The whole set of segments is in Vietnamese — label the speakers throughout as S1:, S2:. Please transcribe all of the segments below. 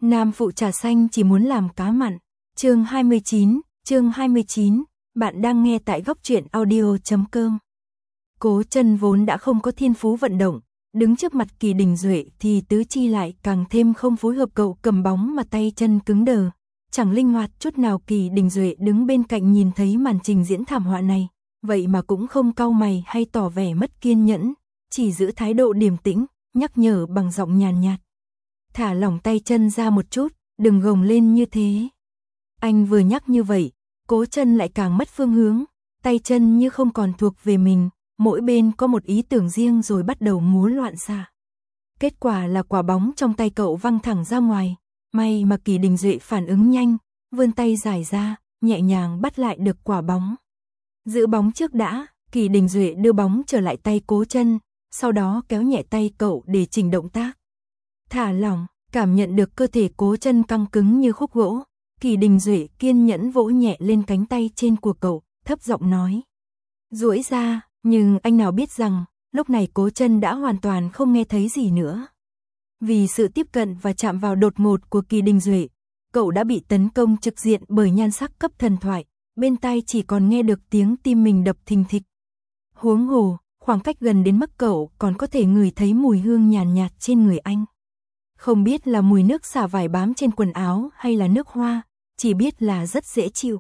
S1: Nam phụ trà xanh chỉ muốn làm cá mặn. Chương 29, bạn đang nghe tại góc truyện audio.com. Cố Chân vốn đã không có thiên phú vận động, đứng trước mặt Kỳ Đình Duệ thì tứ chi lại càng thêm không phối hợp, cậu cầm bóng mà tay chân cứng đờ, chẳng linh hoạt chút nào. Kỳ Đình Duệ đứng bên cạnh nhìn thấy màn trình diễn thảm họa này, vậy mà cũng không cau mày hay tỏ vẻ mất kiên nhẫn, chỉ giữ thái độ điềm tĩnh, nhắc nhở bằng giọng nhàn nhạt. Thả lỏng tay chân ra một chút, đừng gồng lên như thế. Anh vừa nhắc như vậy, Cố Chân lại càng mất phương hướng, tay chân như không còn thuộc về mình, mỗi bên có một ý tưởng riêng rồi bắt đầu múa loạn xạ. Kết quả là quả bóng trong tay cậu văng thẳng ra ngoài, may mà Kỳ Đình Duệ phản ứng nhanh, vươn tay giải ra, nhẹ nhàng bắt lại được quả bóng. Giữ bóng trước đã, Kỳ Đình Duệ đưa bóng trở lại tay Cố Chân, sau đó kéo nhẹ tay cậu để chỉnh động tác. Thả lỏng, cảm nhận được cơ thể Cố Chân căng cứng như khúc gỗ, Kỳ Đình Duệ kiên nhẫn vỗ nhẹ lên cánh tay trên của cậu, thấp giọng nói. Duỗi ra, nhưng anh nào biết rằng, lúc này Cố Chân đã hoàn toàn không nghe thấy gì nữa. Vì sự tiếp cận và chạm vào đột ngột của Kỳ Đình Duệ, cậu đã bị tấn công trực diện bởi nhan sắc cấp thần thoại, bên tai chỉ còn nghe được tiếng tim mình đập thình thịch. Huống hồ, khoảng cách gần đến mức cậu còn có thể ngửi thấy mùi hương nhàn nhạt trên người anh. Không biết là mùi nước xả vải bám trên quần áo hay là nước hoa, chỉ biết là rất dễ chịu.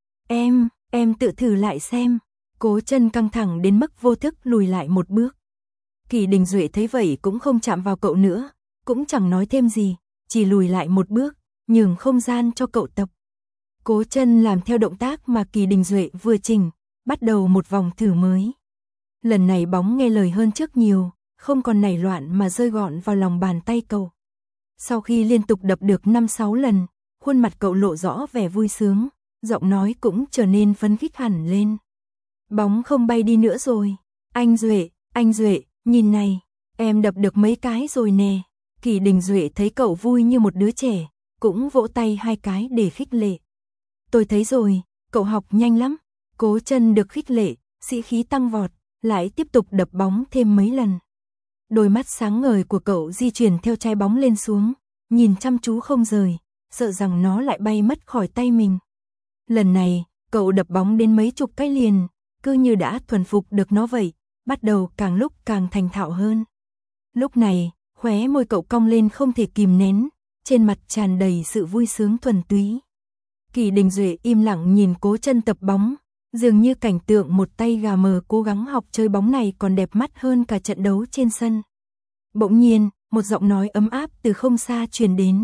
S1: Em tự thử lại xem. Cố Chân căng thẳng đến mức vô thức lùi lại một bước. Kỳ Đình Duệ thấy vậy cũng không chạm vào cậu nữa, cũng chẳng nói thêm gì, chỉ lùi lại một bước, nhường không gian cho cậu tập. Cố Chân làm theo động tác mà Kỳ Đình Duệ vừa chỉnh, bắt đầu một vòng thử mới. Lần này bóng nghe lời hơn trước nhiều, không còn nảy loạn mà rơi gọn vào lòng bàn tay cậu. Sau khi liên tục đập được 5-6 lần, khuôn mặt cậu lộ rõ vẻ vui sướng, giọng nói cũng trở nên phấn khích hẳn lên. Bóng không bay đi nữa rồi. Anh Duệ, nhìn này, em đập được mấy cái rồi nè. Kỳ Đình Duệ thấy cậu vui như một đứa trẻ, cũng vỗ tay 2 cái để khích lệ. Tôi thấy rồi, cậu học nhanh lắm. Cố Chân được khích lệ, sĩ khí tăng vọt, lại tiếp tục đập bóng thêm mấy lần. Đôi mắt sáng ngời của cậu di chuyển theo trái bóng lên xuống, nhìn chăm chú không rời, sợ rằng nó lại bay mất khỏi tay mình. Lần này, cậu đập bóng đến mấy chục cái liền, cứ như đã thuần phục được nó vậy, bắt đầu càng lúc càng thành thạo hơn. Lúc này, khóe môi cậu cong lên không thể kìm nén, trên mặt tràn đầy sự vui sướng thuần túy. Kỳ Đình Duệ im lặng nhìn Cố Chân tập bóng, dường như cảnh tượng một tay gà mờ cố gắng học chơi bóng này còn đẹp mắt hơn cả trận đấu trên sân. Bỗng nhiên, một giọng nói ấm áp từ không xa truyền đến.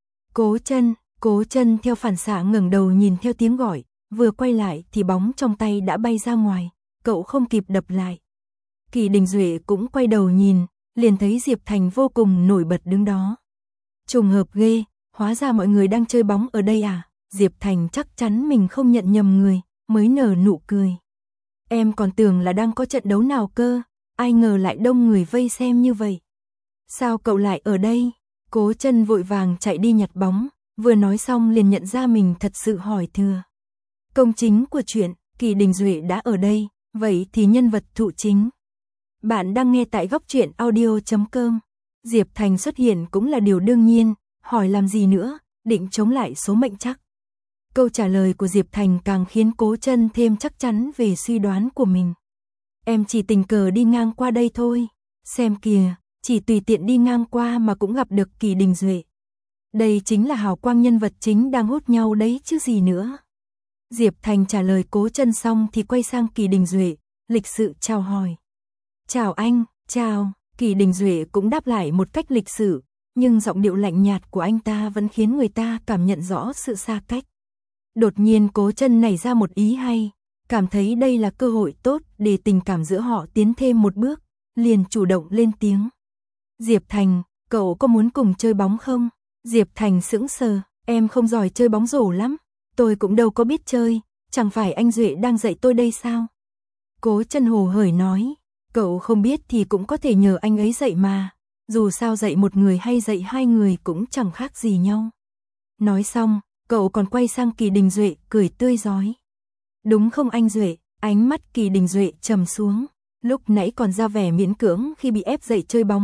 S1: Cố Chân theo phản xạ ngẩng đầu nhìn theo tiếng gọi, vừa quay lại thì bóng trong tay đã bay ra ngoài, cậu không kịp đập lại. Kỳ Đình Duệ cũng quay đầu nhìn, liền thấy Diệp Thành vô cùng nổi bật đứng đó. Trùng hợp ghê, hóa ra mọi người đang chơi bóng ở đây à? Diệp Thành chắc chắn mình không nhận nhầm người, mới nở nụ cười. Em còn tưởng là đang có trận đấu nào cơ, ai ngờ lại đông người vây xem như vậy. Sao cậu lại ở đây? Cố Chân vội vàng chạy đi nhặt bóng, vừa nói xong liền nhận ra mình thật sự hỏi thừa. Công chính của chuyện, Kỳ Đình Duệ đã ở đây, vậy thì nhân vật thụ chính. Bạn đang nghe tại góc truyện audio.com. Diệp Thành xuất hiện cũng là điều đương nhiên, hỏi làm gì nữa, định chống lại số mệnh chắc. Câu trả lời của Diệp Thành càng khiến Cố Chân thêm chắc chắn về suy đoán của mình. Em chỉ tình cờ đi ngang qua đây thôi, xem kìa, chỉ tùy tiện đi ngang qua mà cũng gặp được Kỳ Đình Duệ. Đây chính là hào quang nhân vật chính đang hút nhau đấy chứ gì nữa. Diệp Thành trả lời Cố Chân xong thì quay sang Kỳ Đình Duệ, lịch sự chào hỏi. Chào anh, chào. Kỳ Đình Duệ cũng đáp lại một cách lịch sự, nhưng giọng điệu lạnh nhạt của anh ta vẫn khiến người ta cảm nhận rõ sự xa cách. Đột nhiên Cố Chân nảy ra một ý hay, cảm thấy đây là cơ hội tốt để tình cảm giữa họ tiến thêm một bước, liền chủ động lên tiếng. Diệp Thành, cậu có muốn cùng chơi bóng không? Diệp Thành sững sờ, em không giỏi chơi bóng rổ lắm, tôi cũng đâu có biết chơi, chẳng phải anh Duệ đang dạy tôi đây sao? Cố Chân hồ hởi nói, cậu không biết thì cũng có thể nhờ anh ấy dạy mà, dù sao dạy một người hay dạy 2 người cũng chẳng khác gì nhau. Nói xong, cậu còn quay sang Kỳ Đình Duệ cười tươi rói. Đúng không anh Duệ? Ánh mắt Kỳ Đình Duệ trầm xuống, lúc nãy còn ra vẻ miễn cưỡng khi bị ép dạy chơi bóng,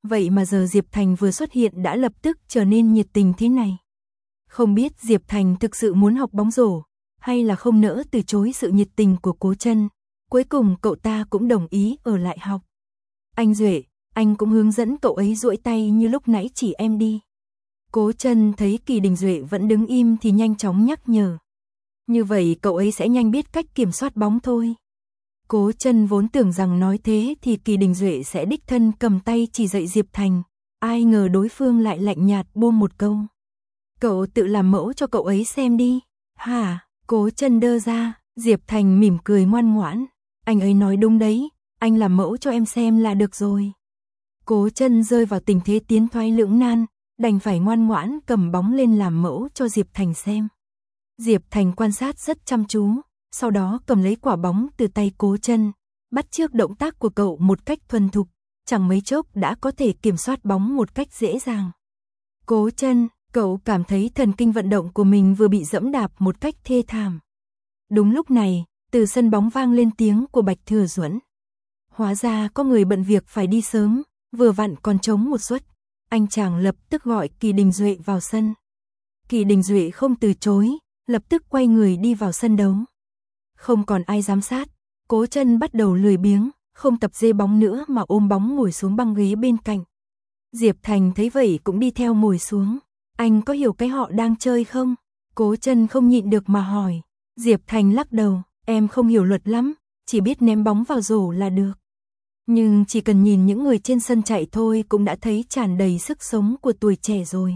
S1: vậy mà giờ Diệp Thành vừa xuất hiện đã lập tức trở nên nhiệt tình thế này. Không biết Diệp Thành thực sự muốn học bóng rổ, hay là không nỡ từ chối sự nhiệt tình của Cố Chân. Cuối cùng cậu ta cũng đồng ý ở lại học. Anh Duệ, anh cũng hướng dẫn cậu ấy duỗi tay như lúc nãy chỉ em đi. Cố Chân thấy Kỳ Đình Duệ vẫn đứng im thì nhanh chóng nhắc nhở. Như vậy cậu ấy sẽ nhanh biết cách kiểm soát bóng thôi. Cố Chân vốn tưởng rằng nói thế thì Kỳ Đình Duệ sẽ đích thân cầm tay chỉ dạy Diệp Thành. Ai ngờ đối phương lại lạnh nhạt buông một câu. Cậu tự làm mẫu cho cậu ấy xem đi. Hả? Cố Chân đơ ra, Diệp Thành mỉm cười ngoan ngoãn. Anh ấy nói đúng đấy, anh làm mẫu cho em xem là được rồi. Cố Chân rơi vào tình thế tiến thoái lưỡng nan, đành phải ngoan ngoãn cầm bóng lên làm mẫu cho Diệp Thành xem. Diệp Thành quan sát rất chăm chú, sau đó cầm lấy quả bóng từ tay Cố Chân, bắt chước động tác của cậu một cách thuần thục, chẳng mấy chốc đã có thể kiểm soát bóng một cách dễ dàng. Cố Chân, cậu cảm thấy thần kinh vận động của mình vừa bị giẫm đạp một cách thê thảm. Đúng lúc này, từ sân bóng vang lên tiếng của Bạch Thừa Duẫn. Hóa ra có người bận việc phải đi sớm, vừa vặn còn trống một suất. Anh chàng lập tức gọi Kỳ Đình Duệ vào sân. Kỳ Đình Duệ không từ chối, lập tức quay người đi vào sân đấu. Không còn ai giám sát, Cố Chân bắt đầu lười biếng, không tập dê bóng nữa mà ôm bóng ngồi xuống băng ghế bên cạnh. Diệp Thành thấy vậy cũng đi theo ngồi xuống. Anh có hiểu cái họ đang chơi không? Cố Chân không nhịn được mà hỏi. Diệp Thành lắc đầu, em không hiểu luật lắm, chỉ biết ném bóng vào rổ là được. Nhưng chỉ cần nhìn những người trên sân chạy thôi cũng đã thấy tràn đầy sức sống của tuổi trẻ rồi.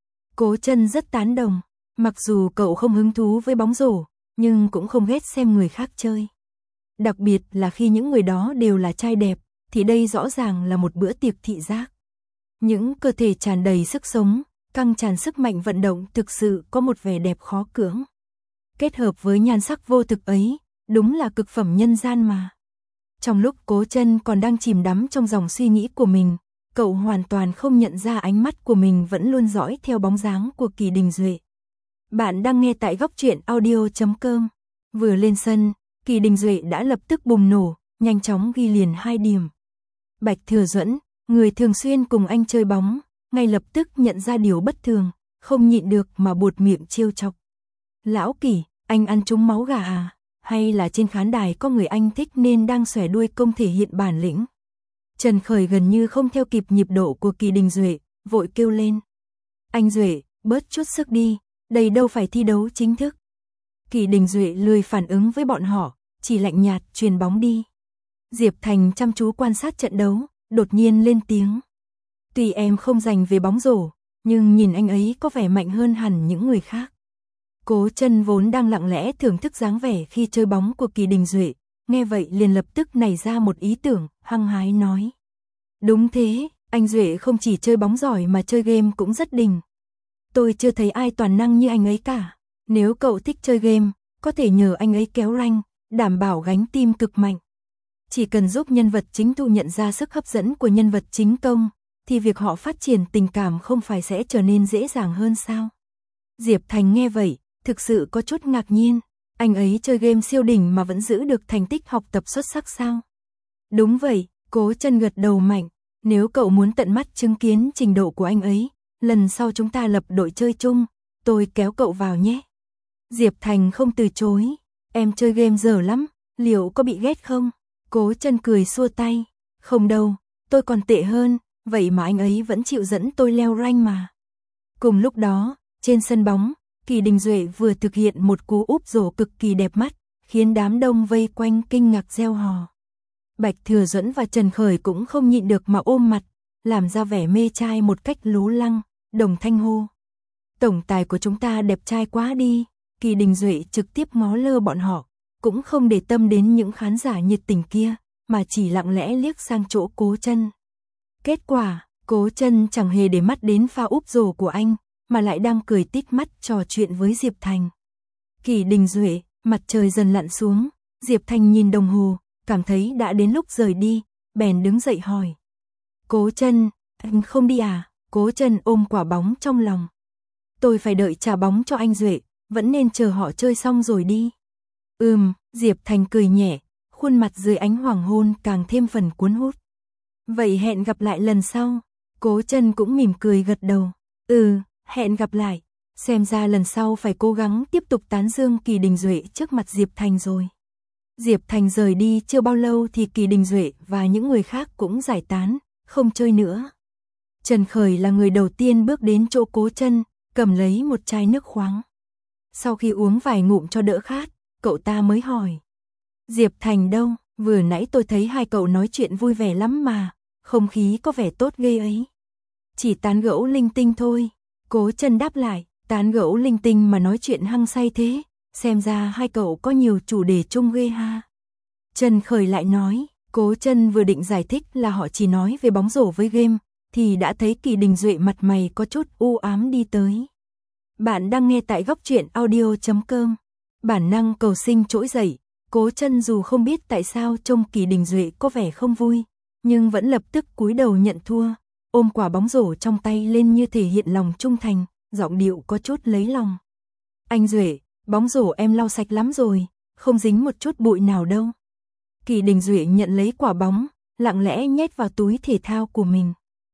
S1: Cố Chân rất tán đồng, mặc dù cậu không hứng thú với bóng rổ, nhưng cũng không ghét xem người khác chơi. Đặc biệt là khi những người đó đều là trai đẹp, thì đây rõ ràng là một bữa tiệc thị giác. Những cơ thể tràn đầy sức sống, căng tràn sức mạnh vận động thực sự có một vẻ đẹp khó cưỡng. Kết hợp với nhan sắc vô thực ấy, đúng là cực phẩm nhân gian mà. Trong lúc Cố Chân còn đang chìm đắm trong dòng suy nghĩ của mình, cậu hoàn toàn không nhận ra ánh mắt của mình vẫn luôn dõi theo bóng dáng của Kỳ Đình Duệ. Bạn đang nghe tại góc truyện audio.com. Vừa lên sân, Kỳ Đình Duệ đã lập tức bùng nổ, nhanh chóng ghi liền 2 điểm. Bạch Thừa Duẫn, người thường xuyên cùng anh chơi bóng, ngay lập tức nhận ra điều bất thường, không nhịn được mà buột miệng trêu chọc. Lão Kỳ, anh ăn trúng máu gà à? Hay là trên khán đài có người anh thích nên đang xòe đuôi công thể hiện bản lĩnh? Trần Khởi gần như không theo kịp nhịp độ của Kỳ Đình Duệ, vội kêu lên. Anh Duệ, bớt chút sức đi, đây đâu phải thi đấu chính thức. Kỳ Đình Duệ lười phản ứng với bọn họ, chỉ lạnh nhạt truyền bóng đi. Diệp Thành chăm chú quan sát trận đấu, đột nhiên lên tiếng. Tuy em không rành về bóng rổ, nhưng nhìn anh ấy có vẻ mạnh hơn hẳn những người khác. Cố Chân vốn đang lặng lẽ thưởng thức dáng vẻ khi chơi bóng của Kỳ Đình Duệ, nghe vậy liền lập tức nảy ra một ý tưởng, hăng hái nói. Đúng thế, anh Duệ không chỉ chơi bóng giỏi mà chơi game cũng rất đỉnh. Tôi chưa thấy ai toàn năng như anh ấy cả. Nếu cậu thích chơi game, có thể nhờ anh ấy kéo rank, đảm bảo gánh team cực mạnh. Chỉ cần giúp nhân vật chính thu nhận ra sức hấp dẫn của nhân vật chính công, thì việc họ phát triển tình cảm không phải sẽ trở nên dễ dàng hơn sao? Diệp Thành nghe vậy, thực sự có chút ngạc nhiên. Anh ấy chơi game siêu đỉnh mà vẫn giữ được thành tích học tập xuất sắc sao? Đúng vậy, Cố Chân gật đầu mạnh. Nếu cậu muốn tận mắt chứng kiến trình độ của anh ấy, lần sau chúng ta lập đội chơi chung, tôi kéo cậu vào nhé. Diệp Thành không từ chối. Em chơi game dở lắm, liệu có bị ghét không? Cố Chân cười xua tay. Không đâu, tôi còn tệ hơn, vậy mà anh ấy vẫn chịu dẫn tôi leo rank mà. Cùng lúc đó, trên sân bóng, Kỳ Đình Duệ vừa thực hiện một cú úp rổ cực kỳ đẹp mắt, khiến đám đông vây quanh kinh ngạc reo hò. Bạch Thừa Duẫn và Trần Khởi cũng không nhịn được mà ôm mặt, làm ra vẻ mê trai một cách lố lăng, đồng thanh hô. Tổng tài của chúng ta đẹp trai quá đi. Kỳ Đình Duệ trực tiếp ngó lơ bọn họ, cũng không để tâm đến những khán giả nhiệt tình kia, mà chỉ lặng lẽ liếc sang chỗ Cố Chân. Kết quả, Cố Chân chẳng hề để mắt đến pha úp rổ của anh, mà lại đang cười tít mắt trò chuyện với Diệp Thành. Kỳ Đình Duệ, mặt trời dần lặn xuống, Diệp Thành nhìn đồng hồ, cảm thấy đã đến lúc rời đi, bèn đứng dậy hỏi. Cố Chân, anh không đi à? Cố Chân ôm quả bóng trong lòng. Tôi phải đợi trả bóng cho anh Duệ, vẫn nên chờ họ chơi xong rồi đi. Diệp Thành cười nhẹ, khuôn mặt dưới ánh hoàng hôn càng thêm phần cuốn hút. Vậy hẹn gặp lại lần sau. Cố Chân cũng mỉm cười gật đầu. Hẹn gặp lại. Xem ra lần sau phải cố gắng tiếp tục tán dương Kỳ Đình Duệ trước mặt Diệp Thành rồi. Diệp Thành rời đi chưa bao lâu thì Kỳ Đình Duệ và những người khác cũng giải tán, không chơi nữa. Trần Khởi là người đầu tiên bước đến chỗ Cố Chân, cầm lấy một chai nước khoáng. Sau khi uống vài ngụm cho đỡ khát, cậu ta mới hỏi. Diệp Thành đâu? Vừa nãy tôi thấy hai cậu nói chuyện vui vẻ lắm mà, không khí có vẻ tốt ghê ấy. Chỉ tán gẫu linh tinh thôi. Cố Chân đáp lại, tán gẫu linh tinh mà nói chuyện hăng say thế, xem ra hai cậu có nhiều chủ đề chung ghê ha. Trần Khởi lại nói, Cố Chân vừa định giải thích là họ chỉ nói về bóng rổ với game, thì đã thấy Kỳ Đình Duệ mặt mày có chút u ám đi tới. Bạn đang nghe tại góc truyện audio.com. Bản năng cầu sinh trỗi dậy, Cố Chân dù không biết tại sao trông Kỳ Đình Duệ có vẻ không vui, nhưng vẫn lập tức cúi đầu nhận thua, ôm quả bóng rổ trong tay lên như thể hiện lòng trung thành, giọng điệu có chút lấy lòng. Anh Duệ, bóng rổ em lau sạch lắm rồi, không dính một chút bụi nào đâu. Kỳ Đình Duệ nhận lấy quả bóng, lặng lẽ nhét vào túi thể thao của mình.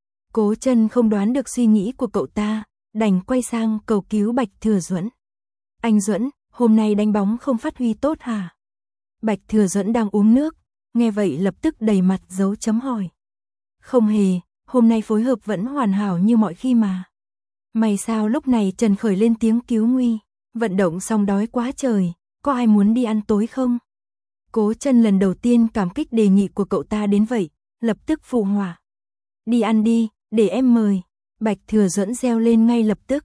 S1: Cố Chân không đoán được suy nghĩ của cậu ta, đành quay sang cầu cứu Bạch Thừa Duẫn. Anh Duẫn, hôm nay đánh bóng không phát huy tốt hả? Bạch Thừa Duẫn đang uống nước, nghe vậy lập tức đầy mặt dấu chấm hỏi. Không hề, hôm nay phối hợp vẫn hoàn hảo như mọi khi mà. May sao lúc này Trần Khởi lên tiếng cứu nguy, vận động xong đói quá trời, có ai muốn đi ăn tối không? Cố Chân lần đầu tiên cảm kích đề nghị của cậu ta đến vậy, lập tức phụ họa. Đi ăn đi, để em mời. Bạch Thừa Duẫn reo lên ngay lập tức.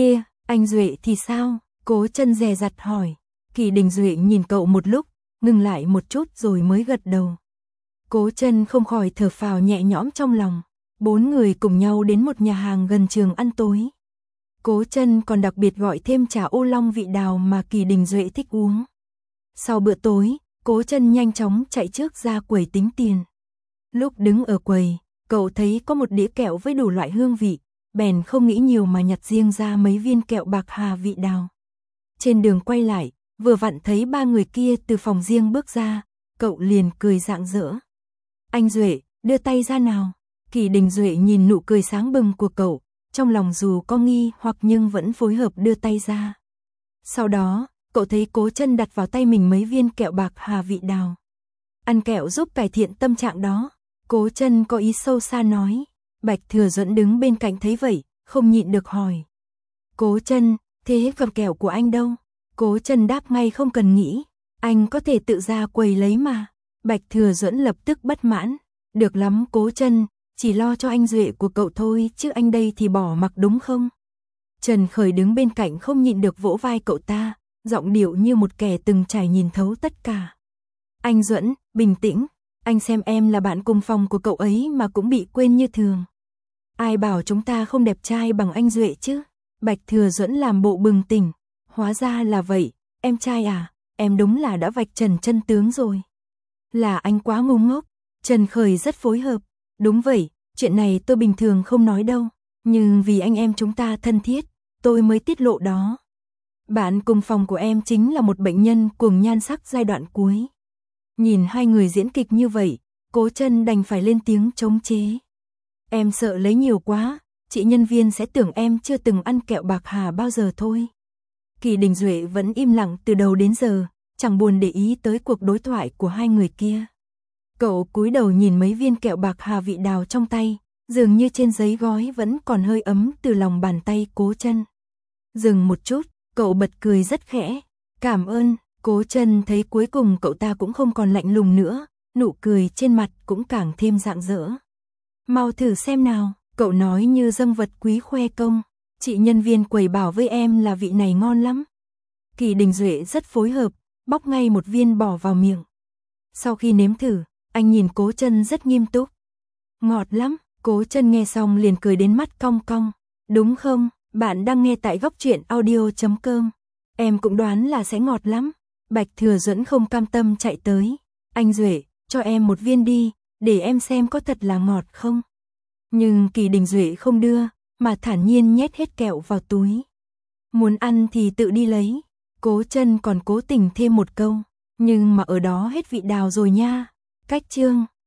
S1: Anh Duệ thì sao? Cố Chân dè dặt hỏi. Kỳ Đình Duệ nhìn cậu một lúc, ngừng lại một chút rồi mới gật đầu. Cố Chân không khỏi thở phào nhẹ nhõm trong lòng. 4 người cùng nhau đến một nhà hàng gần trường ăn tối. Cố Chân còn đặc biệt gọi thêm trà ô long vị đào mà Kỳ Đình Duệ thích uống. Sau bữa tối, Cố Chân nhanh chóng chạy trước ra quầy tính tiền. Lúc đứng ở quầy, cậu thấy có một đĩa kẹo với đủ loại hương vị, bèn không nghĩ nhiều mà nhặt riêng ra mấy viên kẹo bạc hà vị đào. Trên đường quay lại, vừa vặn thấy 3 người kia từ phòng riêng bước ra, cậu liền cười rạng rỡ. Anh Duệ, đưa tay ra nào. Kỳ Đình Duệ nhìn nụ cười sáng bừng của cậu, trong lòng dù có nghi hoặc nhưng vẫn phối hợp đưa tay ra. Sau đó, cậu thấy Cố Chân đặt vào tay mình mấy viên kẹo bạc hà vị đào. Ăn kẹo giúp cải thiện tâm trạng đó. Cố Chân có ý sâu xa nói. Bạch Thừa Duẫn đứng bên cạnh thấy vậy, không nhịn được hỏi. Cố Chân, thế còn kẹo của anh đâu? Cố Chân đáp ngay không cần nghĩ. Anh có thể tự ra quầy lấy mà. Bạch Thừa Duẫn lập tức bất mãn. Được lắm Cố Chân, chỉ lo cho anh Duệ của cậu thôi chứ anh đây thì bỏ mặc đúng không? Trần Khởi đứng bên cạnh không nhịn được vỗ vai cậu ta, giọng điệu như một kẻ từng trải nhìn thấu tất cả. Anh Duẫn, bình tĩnh, anh xem em là bạn cùng phòng của cậu ấy mà cũng bị quên như thường. Ai bảo chúng ta không đẹp trai bằng anh Duệ chứ? Bạch Thừa Duẫn làm bộ bừng tỉnh, hóa ra là vậy, em trai à, em đúng là đã vạch trần chân tướng rồi. Là anh quá ngu ngốc. Trần Khởi rất phối hợp. Đúng vậy, chuyện này tôi bình thường không nói đâu, nhưng vì anh em chúng ta thân thiết, tôi mới tiết lộ đó. Bạn cùng phòng của em chính là một bệnh nhân cuồng nhan sắc giai đoạn cuối. Nhìn hai người diễn kịch như vậy, Cố Chân đành phải lên tiếng chống chế. Em sợ lấy nhiều quá, chị nhân viên sẽ tưởng em chưa từng ăn kẹo bạc hà bao giờ thôi. Kỳ Đình Duệ vẫn im lặng từ đầu đến giờ, chẳng buồn để ý tới cuộc đối thoại của hai người kia. Cậu cúi đầu nhìn mấy viên kẹo bạc hà vị đào trong tay, dường như trên giấy gói vẫn còn hơi ấm từ lòng bàn tay Cố Chân. Dừng một chút, cậu bật cười rất khẽ. Cảm ơn. Cố Chân thấy cuối cùng cậu ta cũng không còn lạnh lùng nữa, nụ cười trên mặt cũng càng thêm rạng rỡ. Mau thử xem nào, cậu nói như dâng vật quý khoe công. Chị nhân viên quầy bảo với em là vị này ngon lắm. Kỳ Đình Duệ rất phối hợp, bóc ngay một viên bỏ vào miệng. Sau khi nếm thử, anh nhìn Cố Chân rất nghiêm túc. Ngọt lắm. Cố Chân nghe xong liền cười đến mắt cong cong. Đúng không? Bạn đang nghe tại góc truyện audio.com. Em cũng đoán là sẽ ngọt lắm. Bạch Thừa Duẫn không cam tâm chạy tới. Anh Duệ, cho em một viên đi, để em xem có thật là ngọt không. Nhưng Kỳ Đình Duệ không đưa, mà thản nhiên nhét hết kẹo vào túi. Muốn ăn thì tự đi lấy. Cố Chân còn cố tình thêm một câu. Nhưng mà ở đó hết vị đào rồi nha. Cách chương